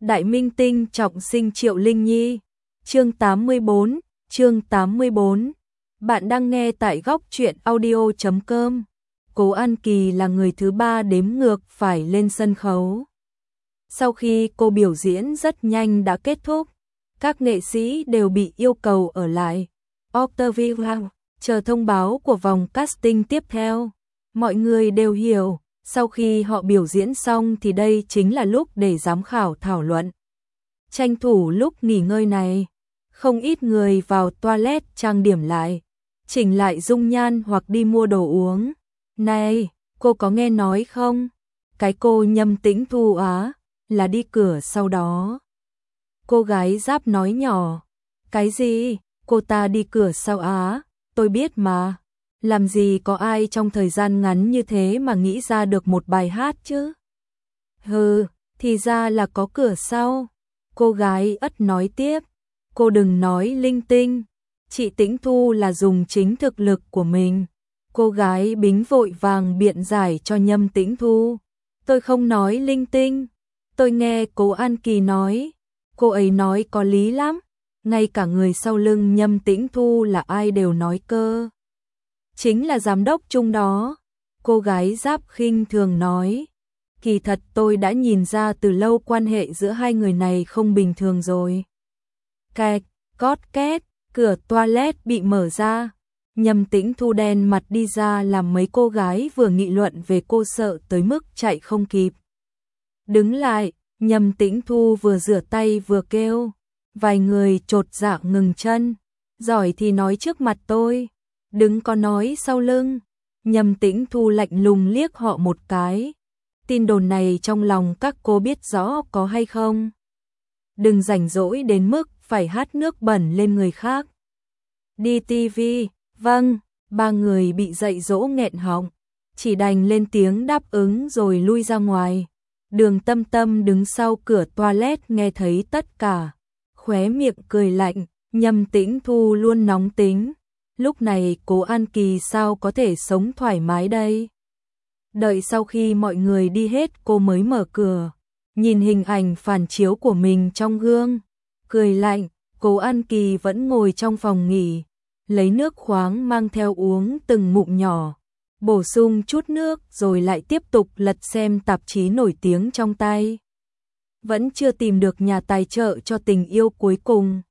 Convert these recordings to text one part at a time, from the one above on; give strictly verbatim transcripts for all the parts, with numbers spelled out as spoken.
Đại minh tinh trọng sinh Triệu Linh Nhi. Chương tám mươi bốn, chương tám mươi bốn. Bạn đang nghe tại góc truyện audio chấm com. Cố An Kỳ là người thứ ba đếm ngược phải lên sân khấu. Sau khi cô biểu diễn rất nhanh đã kết thúc, các nghệ sĩ đều bị yêu cầu ở lại Octavia chờ thông báo của vòng casting tiếp theo. Mọi người đều hiểu, sau khi họ biểu diễn xong thì đây chính là lúc để giám khảo thảo luận. Tranh thủ lúc nghỉ ngơi này, không ít người vào toilet trang điểm lại, chỉnh lại dung nhan hoặc đi mua đồ uống. Này, cô có nghe nói không? Cái cô Nhâm Tĩnh Thu á, là đi cửa sau đó. Cô gái Giáp nói nhỏ. Cái gì? Cô ta đi cửa sau á? Tôi biết mà. Làm gì có ai trong thời gian ngắn như thế mà nghĩ ra được một bài hát chứ? Hừ, thì ra là có cửa sau. Cô gái Ất nói tiếp. Cô đừng nói linh tinh. Chị Tĩnh Thu là dùng chính thực lực của mình. Cô gái Bính vội vàng biện giải cho Nhâm Tĩnh Thu. Tôi không nói linh tinh. Tôi nghe Cố An Kỳ nói. Cô ấy nói có lý lắm. Ngay cả người sau lưng Nhâm Tĩnh Thu là ai đều nói cơ. Chính là giám đốc chung đó. Cô gái Giáp khinh thường nói. Kỳ thật tôi đã nhìn ra từ lâu quan hệ giữa hai người này không bình thường rồi. Kẹt, cót két, cửa toilet bị mở ra. Nhâm Tĩnh Thu đen mặt đi ra làm mấy cô gái vừa nghị luận về cô sợ tới mức chạy không kịp. Đứng lại, Nhâm Tĩnh Thu vừa rửa tay vừa kêu. Vài người chột dạ ngừng chân. Giỏi thì nói trước mặt tôi, đừng có nói sau lưng. Nhâm Tĩnh Thu lạnh lùng liếc họ một cái. Tin đồn này trong lòng các cô biết rõ có hay không? Đừng rảnh rỗi đến mức phải hát nước bẩn lên người khác. Đi ti vi, vâng, ba người bị dạy dỗ nghẹn họng, chỉ đành lên tiếng đáp ứng rồi lui ra ngoài. Đường Tâm Tâm đứng sau cửa toilet nghe thấy tất cả, khóe miệng cười lạnh. Nhâm Tĩnh Thu luôn nóng tính, lúc này Cố An Kỳ sao có thể sống thoải mái đây? Đợi sau khi mọi người đi hết cô mới mở cửa, nhìn hình ảnh phản chiếu của mình trong gương, cười lạnh. Cố An Kỳ vẫn ngồi trong phòng nghỉ, lấy nước khoáng mang theo uống từng ngụm nhỏ, bổ sung chút nước rồi lại tiếp tục lật xem tạp chí nổi tiếng trong tay. Vẫn chưa tìm được nhà tài trợ cho tình yêu cuối cùng.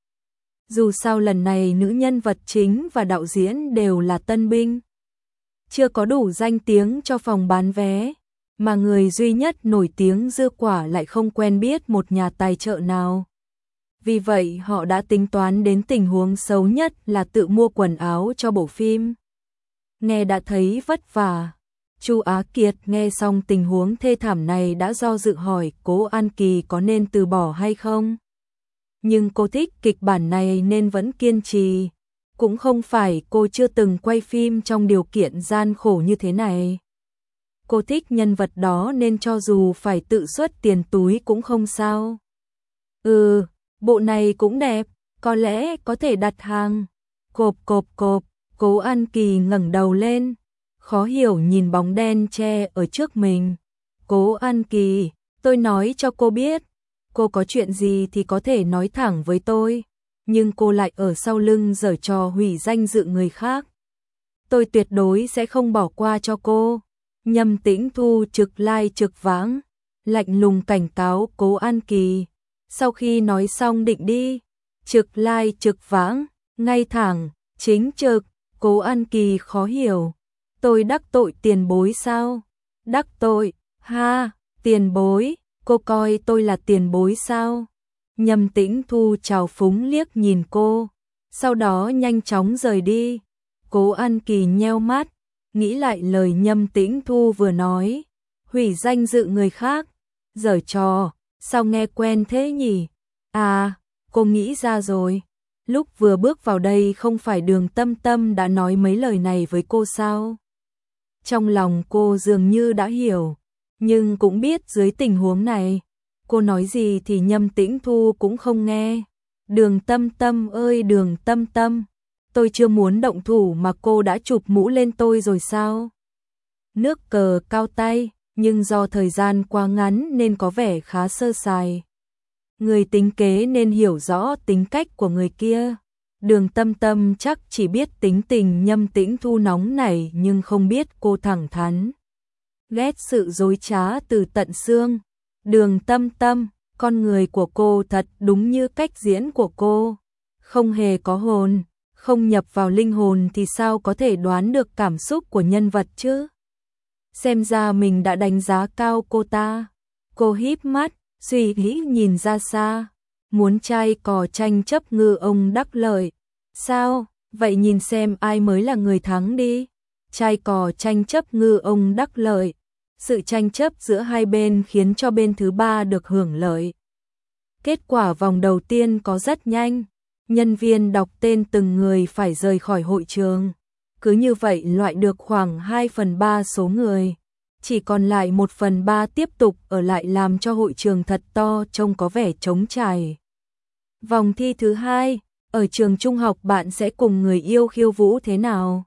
Dù sao lần này nữ nhân vật chính và đạo diễn đều là tân binh, chưa có đủ danh tiếng cho phòng bán vé, mà người duy nhất nổi tiếng Dư Quả lại không quen biết một nhà tài trợ nào. Vì vậy họ đã tính toán đến tình huống xấu nhất là tự mua quần áo cho bộ phim. Nghe đã thấy vất vả. Chu Á Kiệt nghe xong tình huống thê thảm này đã do dự hỏi Cố An Kỳ có nên từ bỏ hay không. Nhưng cô thích kịch bản này nên vẫn kiên trì. Cũng không phải cô chưa từng quay phim trong điều kiện gian khổ như thế này. Cô thích nhân vật đó nên cho dù phải tự xuất tiền túi cũng không sao. Ừ, bộ này cũng đẹp, có lẽ có thể đặt hàng. Cộp cộp cộp, Cố An Kỳ ngẩng đầu lên, khó hiểu nhìn bóng đen che ở trước mình. Cố An Kỳ, tôi nói cho cô biết, cô có chuyện gì thì có thể nói thẳng với tôi, nhưng cô lại ở sau lưng giở trò hủy danh dự người khác. Tôi tuyệt đối sẽ không bỏ qua cho cô. Nhâm Tĩnh Thu trực lai trực vãng, lạnh lùng cảnh cáo Cố An Kỳ. Sau khi nói xong định đi, trực lai trực vãng, ngay thẳng, chính trực. Cố An Kỳ khó hiểu. Tôi đắc tội tiền bối sao? Đắc tội? Ha, tiền bối, cô coi tôi là tiền bối sao? Nhâm Tĩnh Thu trào phúng liếc nhìn cô, sau đó nhanh chóng rời đi. Cố An Kỳ nheo mắt, nghĩ lại lời Nhâm Tĩnh Thu vừa nói, hủy danh dự người khác, giở trò, sao nghe quen thế nhỉ? À, cô nghĩ ra rồi. Lúc vừa bước vào đây không phải Đường Tâm Tâm đã nói mấy lời này với cô sao? Trong lòng cô dường như đã hiểu, nhưng cũng biết dưới tình huống này, cô nói gì thì Nhâm Tĩnh Thu cũng không nghe. Đường Tâm Tâm ơi Đường Tâm Tâm, tôi chưa muốn động thủ mà cô đã chụp mũ lên tôi rồi sao? Nước cờ cao tay, nhưng do thời gian quá ngắn nên có vẻ khá sơ sài. Người tính kế nên hiểu rõ tính cách của người kia. Đường Tâm Tâm chắc chỉ biết tính tình Nhâm Tĩnh Thu nóng nảy nhưng không biết cô thẳng thắn. Ghét sự dối trá từ tận xương. Đường Tâm Tâm, con người của cô thật đúng như cách diễn của cô. Không hề có hồn, không nhập vào linh hồn thì sao có thể đoán được cảm xúc của nhân vật chứ? Xem ra mình đã đánh giá cao cô ta. Cô híp mắt, suy nghĩ nhìn ra xa. Muốn trai cò tranh chấp ngư ông đắc lợi. Sao? Vậy nhìn xem ai mới là người thắng đi. Trai cò tranh chấp ngư ông đắc lợi. Sự tranh chấp giữa hai bên khiến cho bên thứ ba được hưởng lợi. Kết quả vòng đầu tiên có rất nhanh. Nhân viên đọc tên từng người phải rời khỏi hội trường. Cứ như vậy loại được khoảng hai phần ba số người. Chỉ còn lại một phần ba tiếp tục ở lại làm cho hội trường thật to trông có vẻ trống trải. Vòng thi thứ hai, ở trường trung học bạn sẽ cùng người yêu khiêu vũ thế nào?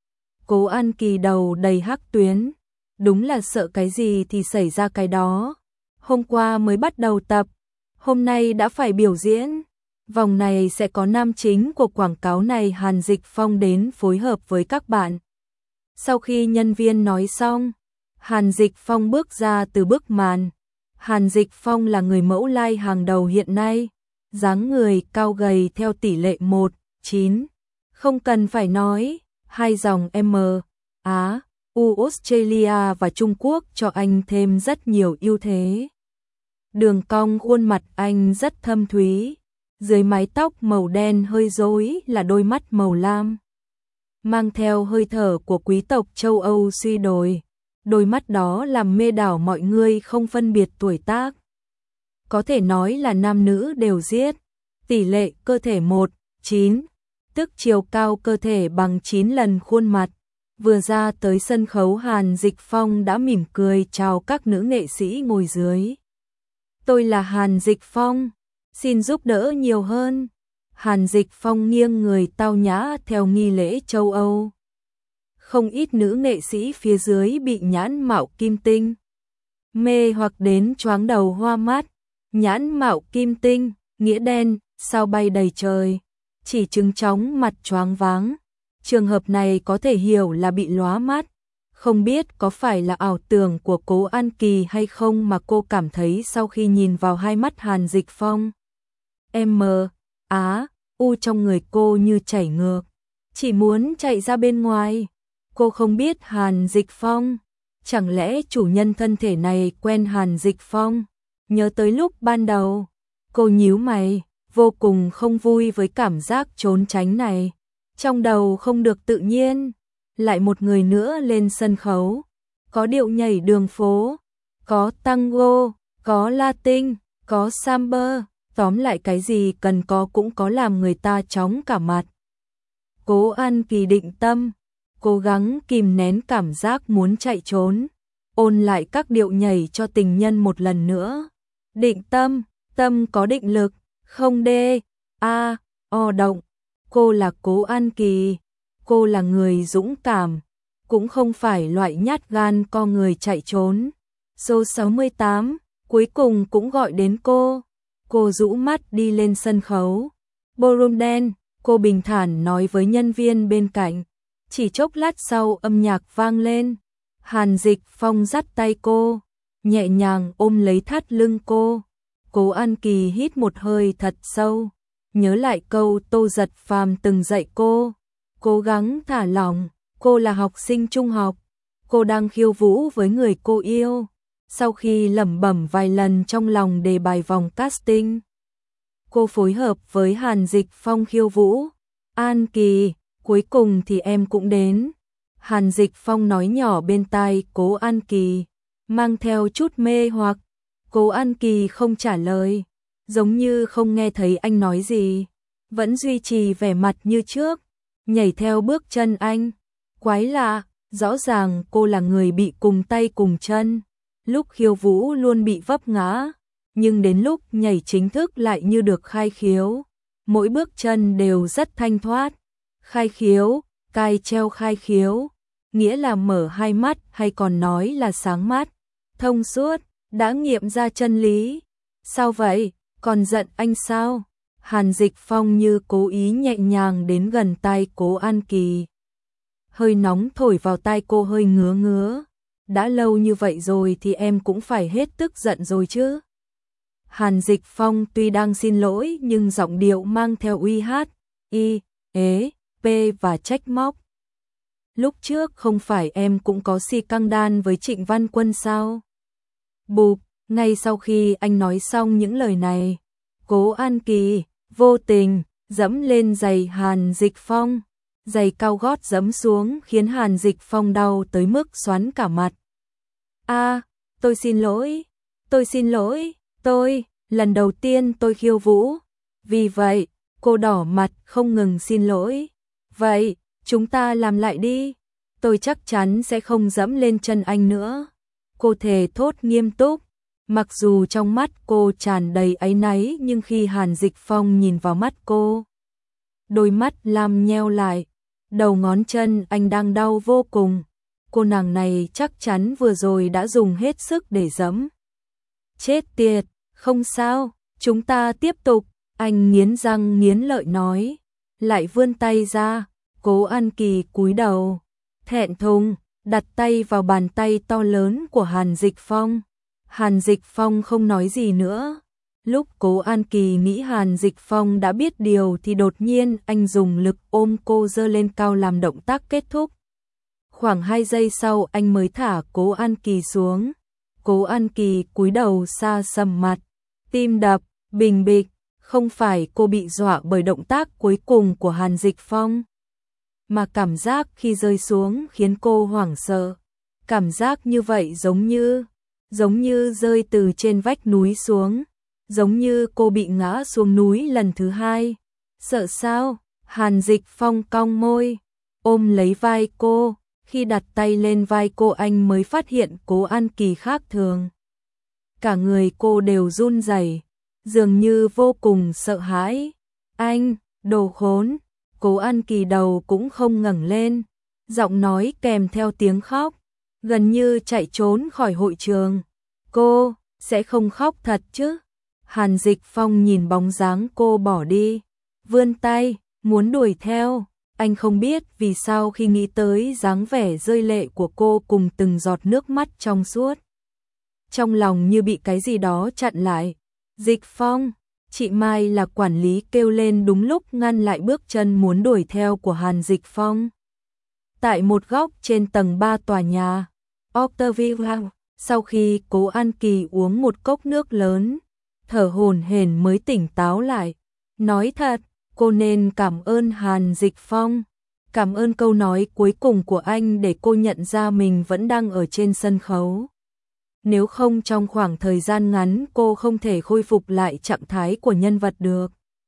Cố An Kỳ đầu đầy hắc tuyến. Đúng là sợ cái gì thì xảy ra cái đó. Hôm qua mới bắt đầu tập, hôm nay đã phải biểu diễn. Vòng này sẽ có nam chính của quảng cáo này Hàn Dịch Phong đến phối hợp với các bạn. Sau khi nhân viên nói xong, Hàn Dịch Phong bước ra từ bức màn. Hàn Dịch Phong là người mẫu like hàng đầu hiện nay. Dáng người cao gầy theo tỷ lệ một chín. Không cần phải nói, hai dòng M, Á, U Australia và Trung Quốc cho anh thêm rất nhiều ưu thế. Đường cong khuôn mặt anh rất thâm thúy. Dưới mái tóc màu đen hơi rối là đôi mắt màu lam. Mang theo hơi thở của quý tộc châu Âu suy đồi. Đôi mắt đó làm mê đảo mọi người không phân biệt tuổi tác. Có thể nói là nam nữ đều giết. Tỷ lệ cơ thể một chín, tức chiều cao cơ thể bằng chín lần khuôn mặt. Vừa ra tới sân khấu Hàn Dịch Phong đã mỉm cười chào các nữ nghệ sĩ ngồi dưới. Tôi là Hàn Dịch Phong, xin giúp đỡ nhiều hơn. Hàn Dịch Phong nghiêng người tao nhã theo nghi lễ châu Âu. Không ít nữ nghệ sĩ phía dưới bị nhãn mạo kim tinh mê hoặc đến choáng đầu hoa mắt. Nhãn mạo kim tinh, nghĩa đen, sao bay đầy trời, chỉ chứng chóng mặt choáng váng. Trường hợp này có thể hiểu là bị lóa mắt. Không biết có phải là ảo tưởng của Cố An Kỳ hay không mà cô cảm thấy sau khi nhìn vào hai mắt Hàn Dịch Phong. M, Á, U trong người cô như chảy ngược, chỉ muốn chạy ra bên ngoài. Cô không biết Hàn Dịch Phong, chẳng lẽ chủ nhân thân thể này quen Hàn Dịch Phong? Nhớ tới lúc ban đầu, cô nhíu mày, vô cùng không vui với cảm giác trốn tránh này. Trong đầu không được tự nhiên, lại một người nữa lên sân khấu. Có điệu nhảy đường phố, có tango, có Latin, có samba, tóm lại cái gì cần có cũng có làm người ta chóng cả mặt. Cố An Kỳ định tâm, cố gắng kìm nén cảm giác muốn chạy trốn, ôn lại các điệu nhảy cho tình nhân một lần nữa. Định tâm, tâm có định lực, không đê, a, o động. Cô là Cố An Kỳ, cô là người dũng cảm, cũng không phải loại nhát gan co người chạy trốn. Số sáu mươi tám, cuối cùng cũng gọi đến cô. Cô rũ mắt đi lên sân khấu. Ballroom đen, cô bình thản nói với nhân viên bên cạnh. Chỉ chốc lát sau âm nhạc vang lên. Hàn Dịch Phong dắt tay cô, nhẹ nhàng ôm lấy thắt lưng cô. Cố An Kỳ hít một hơi thật sâu, nhớ lại câu Tô Giật Phàm từng dạy cô. Cố gắng thả lỏng, cô là học sinh trung học. Cô đang khiêu vũ với người cô yêu. Sau khi lẩm bẩm vài lần trong lòng đề bài vòng casting, cô phối hợp với Hàn Dịch Phong khiêu vũ. An Kỳ, cuối cùng thì em cũng đến. Hàn Dịch Phong nói nhỏ bên tai Cố An Kỳ, mang theo chút mê hoặc. Cố An Kỳ không trả lời, giống như không nghe thấy anh nói gì, vẫn duy trì vẻ mặt như trước, nhảy theo bước chân anh. Quái lạ, rõ ràng cô là người bị cùng tay cùng chân, lúc khiêu vũ luôn bị vấp ngã, nhưng đến lúc nhảy chính thức lại như được khai khiếu, mỗi bước chân đều rất thanh thoát. Khai khiếu, cai treo khai khiếu, nghĩa là mở hai mắt hay còn nói là sáng mắt, thông suốt, đã nghiệm ra chân lý. Sao vậy? Còn giận anh sao? Hàn Dịch Phong như cố ý nhẹ nhàng đến gần tai Cố An Kỳ. Hơi nóng thổi vào tai cô hơi ngứa ngứa. Đã lâu như vậy rồi thì em cũng phải hết tức giận rồi chứ. Hàn Dịch Phong tuy đang xin lỗi nhưng giọng điệu mang theo uy hát, y, ế, p và trách móc. Lúc trước không phải em cũng có si căng đan với Trịnh Văn Quân sao? Bụp, ngay sau khi anh nói xong những lời này, Cố An Kỳ vô tình dẫm lên giày Hàn Dịch Phong. Giày cao gót dẫm xuống khiến Hàn Dịch Phong đau tới mức xoắn cả mặt. A, à, tôi xin lỗi, tôi xin lỗi, tôi, lần đầu tiên tôi khiêu vũ. Vì vậy, cô đỏ mặt không ngừng xin lỗi. Vậy, chúng ta làm lại đi. Tôi chắc chắn sẽ không dẫm lên chân anh nữa. Cô thề thốt nghiêm túc. Mặc dù trong mắt cô tràn đầy áy náy nhưng khi Hàn Dịch Phong nhìn vào mắt cô, đôi mắt lam nheo lại. Đầu ngón chân anh đang đau vô cùng. Cô nàng này chắc chắn vừa rồi đã dùng hết sức để giẫm. Chết tiệt, không sao, chúng ta tiếp tục. Anh nghiến răng nghiến lợi nói. Lại vươn tay ra. Cố An Kỳ cúi đầu, thẹn thùng, đặt tay vào bàn tay to lớn của Hàn Dịch Phong. Hàn Dịch Phong không nói gì nữa. Lúc Cố An Kỳ nghĩ Hàn Dịch Phong đã biết điều thì đột nhiên anh dùng lực ôm cô giơ lên cao làm động tác kết thúc. Khoảng hai giây sau anh mới thả Cố An Kỳ xuống. Cố An Kỳ cúi đầu xa sầm mặt, tim đập, bình bịch. Không phải cô bị dọa bởi động tác cuối cùng của Hàn Dịch Phong, mà cảm giác khi rơi xuống khiến cô hoảng sợ. Cảm giác như vậy giống như, giống như rơi từ trên vách núi xuống. Giống như cô bị ngã xuống núi lần thứ hai. Sợ sao? Hàn Dịch Phong cong môi, ôm lấy vai cô. Khi đặt tay lên vai cô anh mới phát hiện Cố An Kỳ khác thường. Cả người cô đều run rẩy, dường như vô cùng sợ hãi. Anh, đồ khốn! Cố An Kỳ đầu cũng không ngẩng lên, giọng nói kèm theo tiếng khóc, gần như chạy trốn khỏi hội trường. Cô, sẽ không khóc thật chứ? Hàn Dịch Phong nhìn bóng dáng cô bỏ đi, vươn tay, muốn đuổi theo. Anh không biết vì sao khi nghĩ tới dáng vẻ rơi lệ của cô cùng từng giọt nước mắt trong suốt, trong lòng như bị cái gì đó chặn lại. Dịch Phong, chị Mai là quản lý kêu lên đúng lúc ngăn lại bước chân muốn đuổi theo của Hàn Dịch Phong. Tại một góc trên tầng ba tòa nhà Octavia, sau khi Cố An Kỳ uống một cốc nước lớn, thở hổn hển mới tỉnh táo lại. Nói thật, cô nên cảm ơn Hàn Dịch Phong. Cảm ơn câu nói cuối cùng của anh để cô nhận ra mình vẫn đang ở trên sân khấu. Nếu không trong khoảng thời gian ngắn cô không thể khôi phục lại trạng thái của nhân vật được.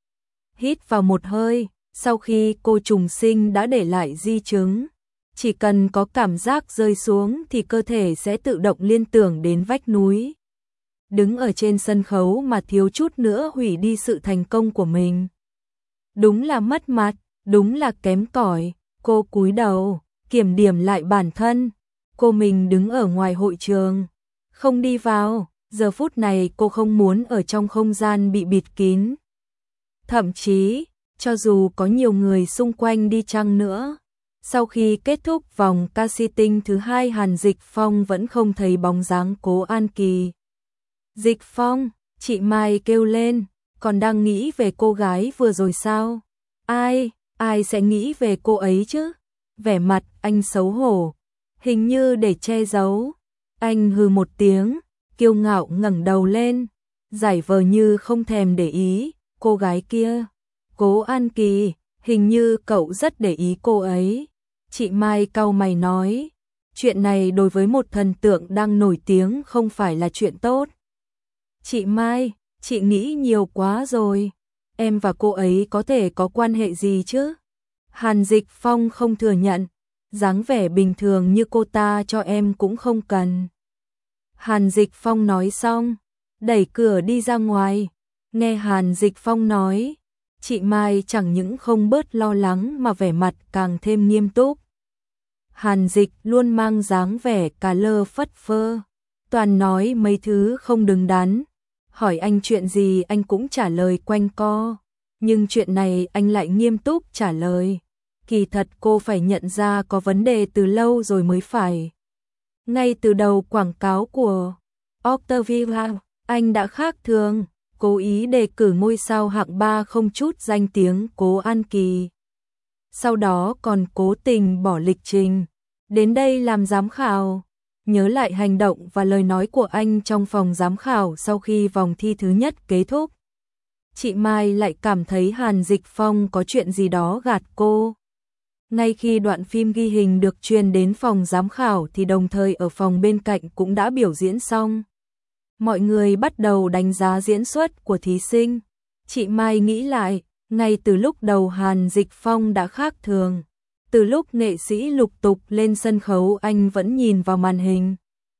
Hít vào một hơi, sau khi cô trùng sinh đã để lại di chứng. Chỉ cần có cảm giác rơi xuống thì cơ thể sẽ tự động liên tưởng đến vách núi. Đứng ở trên sân khấu mà thiếu chút nữa hủy đi sự thành công của mình. Đúng là mất mặt, đúng là kém cỏi. Cô cúi đầu, kiểm điểm lại bản thân. Cô mình đứng ở ngoài hội trường, không đi vào. Giờ phút này cô không muốn ở trong không gian bị bịt kín. Thậm chí, cho dù có nhiều người xung quanh đi chăng nữa, sau khi kết thúc vòng casting thứ hai Hàn Dịch Phong vẫn không thấy bóng dáng Cố An Kỳ. Dịch Phong, chị Mai kêu lên, còn đang nghĩ về cô gái vừa rồi sao? Ai, ai sẽ nghĩ về cô ấy chứ? Vẻ mặt anh xấu hổ, hình như để che giấu. Anh hừ một tiếng, kiêu ngạo ngẩng đầu lên, giải vờ như không thèm để ý. Cô gái kia, Cố An Kỳ, hình như cậu rất để ý cô ấy. Chị Mai cau mày nói, chuyện này đối với một thần tượng đang nổi tiếng không phải là chuyện tốt. Chị Mai, chị nghĩ nhiều quá rồi. Em và cô ấy có thể có quan hệ gì chứ? Hàn Dịch Phong không thừa nhận, dáng vẻ bình thường như cô ta cho em cũng không cần. Hàn Dịch Phong nói xong, đẩy cửa đi ra ngoài. Nghe Hàn Dịch Phong nói, chị Mai chẳng những không bớt lo lắng mà vẻ mặt càng thêm nghiêm túc. Hàn Dịch luôn mang dáng vẻ cà lơ phất phơ, toàn nói mấy thứ không đứng đắn. hỏi anh chuyện gì anh cũng trả lời quanh co, nhưng chuyện này anh lại nghiêm túc trả lời. Kỳ thật cô phải nhận ra có vấn đề từ lâu rồi mới phải. Ngay từ đầu quảng cáo của Octavia, anh đã khác thường, cố ý đề cử ngôi sao hạng ba không chút danh tiếng Cố An Kỳ. Sau đó còn cố tình bỏ lịch trình đến đây làm giám khảo. Nhớ lại hành động và lời nói của anh trong phòng giám khảo sau khi vòng thi thứ nhất kết thúc, chị Mai lại cảm thấy Hàn Dịch Phong có chuyện gì đó gạt cô. Ngay khi đoạn phim ghi hình được truyền đến phòng giám khảo thì đồng thời ở phòng bên cạnh cũng đã biểu diễn xong. Mọi người bắt đầu đánh giá diễn xuất của thí sinh. Chị Mai nghĩ lại, ngay từ lúc đầu Hàn Dịch Phong đã khác thường. Từ lúc nghệ sĩ lục tục lên sân khấu anh vẫn nhìn vào màn hình.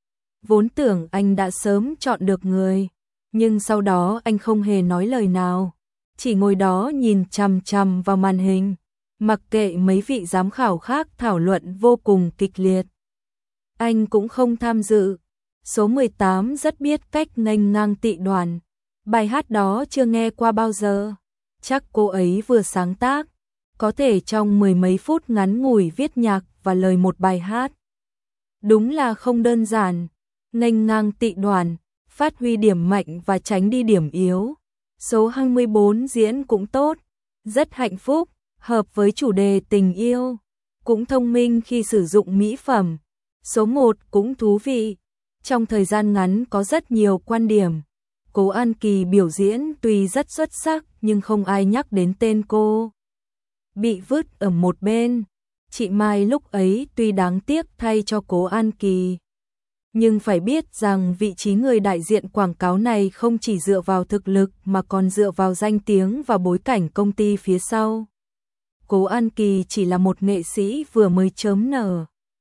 Vốn tưởng anh đã sớm chọn được người, nhưng sau đó anh không hề nói lời nào, chỉ ngồi đó nhìn chằm chằm vào màn hình, mặc kệ mấy vị giám khảo khác thảo luận vô cùng kịch liệt. Anh cũng không tham dự. Số mười tám rất biết cách nghênh ngang tị đoàn. Bài hát đó chưa nghe qua bao giờ. Chắc cô ấy vừa sáng tác, có thể trong mười mấy phút ngắn ngủi viết nhạc và lời một bài hát. Đúng là không đơn giản. Nghênh ngang tị đoàn, phát huy điểm mạnh và tránh đi điểm yếu. Số hai mươi bốn diễn cũng tốt, rất hạnh phúc, hợp với chủ đề tình yêu, cũng thông minh khi sử dụng mỹ phẩm. Số một cũng thú vị, trong thời gian ngắn có rất nhiều quan điểm. Cố An Kỳ biểu diễn tuy rất xuất sắc nhưng không ai nhắc đến tên cô. Bị vứt ở một bên. Chị Mai lúc ấy tuy đáng tiếc thay cho Cố An Kỳ, nhưng phải biết rằng vị trí người đại diện quảng cáo này không chỉ dựa vào thực lực mà còn dựa vào danh tiếng và bối cảnh công ty phía sau. Cố An Kỳ chỉ là một nghệ sĩ vừa mới chớm nở.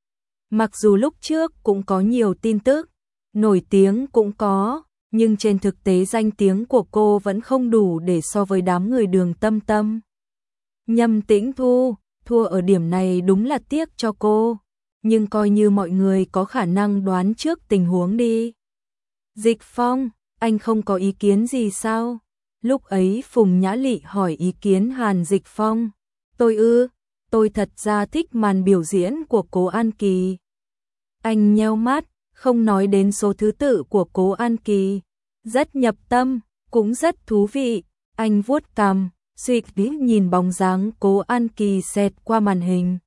Mặc dù lúc trước cũng có nhiều tin tức, nổi tiếng cũng có, nhưng trên thực tế danh tiếng của cô vẫn không đủ để so với đám người Đường Tâm Tâm. Nhâm Tĩnh Thu, thua ở điểm này đúng là tiếc cho cô, nhưng coi như mọi người có khả năng đoán trước tình huống đi. Dịch Phong, anh không có ý kiến gì sao? Lúc ấy Phùng Nhã Lị hỏi ý kiến Hàn Dịch Phong. Tôi ư, tôi thật ra thích màn biểu diễn của Cố An Kỳ. Anh nheo mắt, không nói đến số thứ tự của Cố An Kỳ. Rất nhập tâm, cũng rất thú vị. Anh vuốt cằm, suy nghĩ nhìn bóng dáng Cố An Kỳ xẹt qua màn hình.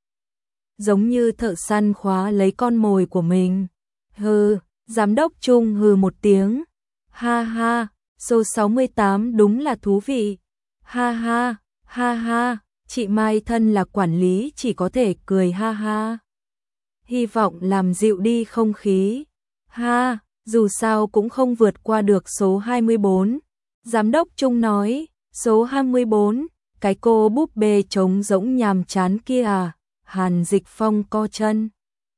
Giống như thợ săn khóa lấy con mồi của mình. Hừ, giám đốc Trung hừ một tiếng. Ha ha, số sáu mươi tám đúng là thú vị. Ha ha, ha ha, chị Mai thân là quản lý chỉ có thể cười ha ha. Hy vọng làm dịu đi không khí. Ha, dù sao cũng không vượt qua được số hai mươi bốn. Giám đốc Trung nói, số hai mươi bốn, cái cô búp bê trống rỗng nhàm chán kia à? Hàn Dịch Phong co chân.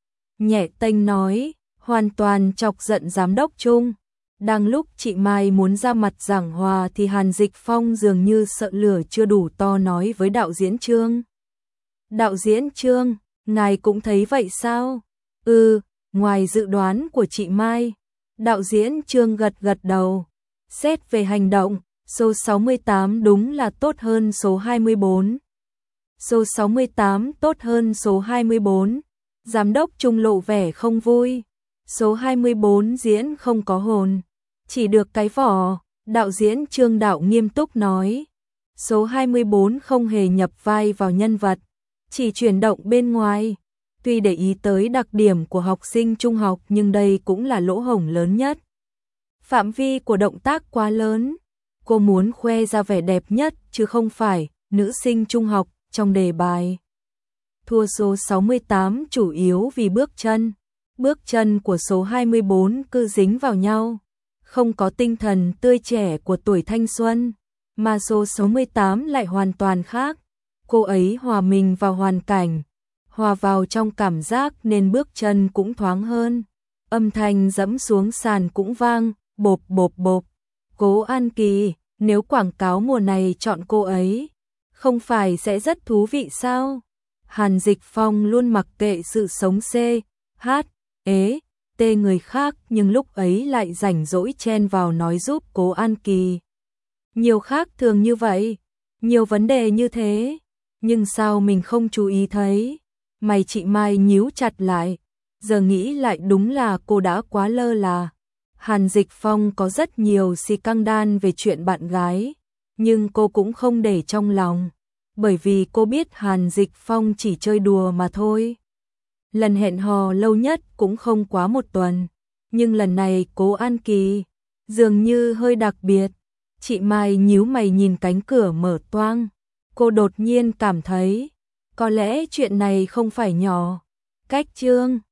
Nhẹ tênh nói, hoàn toàn chọc giận giám đốc Trung. Đang lúc chị Mai muốn ra mặt giảng hòa thì Hàn Dịch Phong dường như sợ lửa chưa đủ to nói với đạo diễn Trương. Đạo diễn Trương, ngài cũng thấy vậy sao? Ừ, ngoài dự đoán của chị Mai. Đạo diễn Trương gật gật đầu. Xét về hành động, số sáu mươi tám đúng là tốt hơn số hai mươi bốn. Số sáu mươi tám tốt hơn số hai mươi bốn. Giám đốc Trung lộ vẻ không vui. Số hai mươi bốn diễn không có hồn, chỉ được cái vỏ. Đạo diễn Trương Đạo nghiêm túc nói. Số hai mươi bốn không hề nhập vai vào nhân vật, chỉ chuyển động bên ngoài. Tuy để ý tới đặc điểm của học sinh trung học nhưng đây cũng là lỗ hổng lớn nhất. Phạm vi của động tác quá lớn. Cô muốn khoe ra vẻ đẹp nhất chứ không phải nữ sinh trung học trong đề bài. Thua số sáu mươi tám chủ yếu vì bước chân. Bước chân của số hai mươi bốn cứ dính vào nhau, không có tinh thần tươi trẻ của tuổi thanh xuân, mà số sáu mươi tám lại hoàn toàn khác. Cô ấy hòa mình vào hoàn cảnh, hòa vào trong cảm giác nên bước chân cũng thoáng hơn. Âm thanh dẫm xuống sàn cũng vang, bộp bộp bộp. Cố An Kỳ, nếu quảng cáo mùa này chọn cô ấy, không phải sẽ rất thú vị sao? Hàn Dịch Phong luôn mặc kệ sự sống C, H, ế, tê người khác nhưng lúc ấy lại rảnh rỗi chen vào nói giúp Cố An Kỳ. Nhiều khác thường như vậy, nhiều vấn đề như thế, nhưng sao mình không chú ý thấy? Mày chị Mai nhíu chặt lại, giờ nghĩ lại đúng là cô đã quá lơ là. Hàn Dịch Phong có rất nhiều xì căng đan về chuyện bạn gái, nhưng cô cũng không để trong lòng, bởi vì cô biết Hàn Dịch Phong chỉ chơi đùa mà thôi. Lần hẹn hò lâu nhất cũng không quá một tuần, nhưng lần này Cố An Kỳ dường như hơi đặc biệt. Chị Mai nhíu mày nhìn cánh cửa mở toang, cô đột nhiên cảm thấy có lẽ chuyện này không phải nhỏ. Cách chương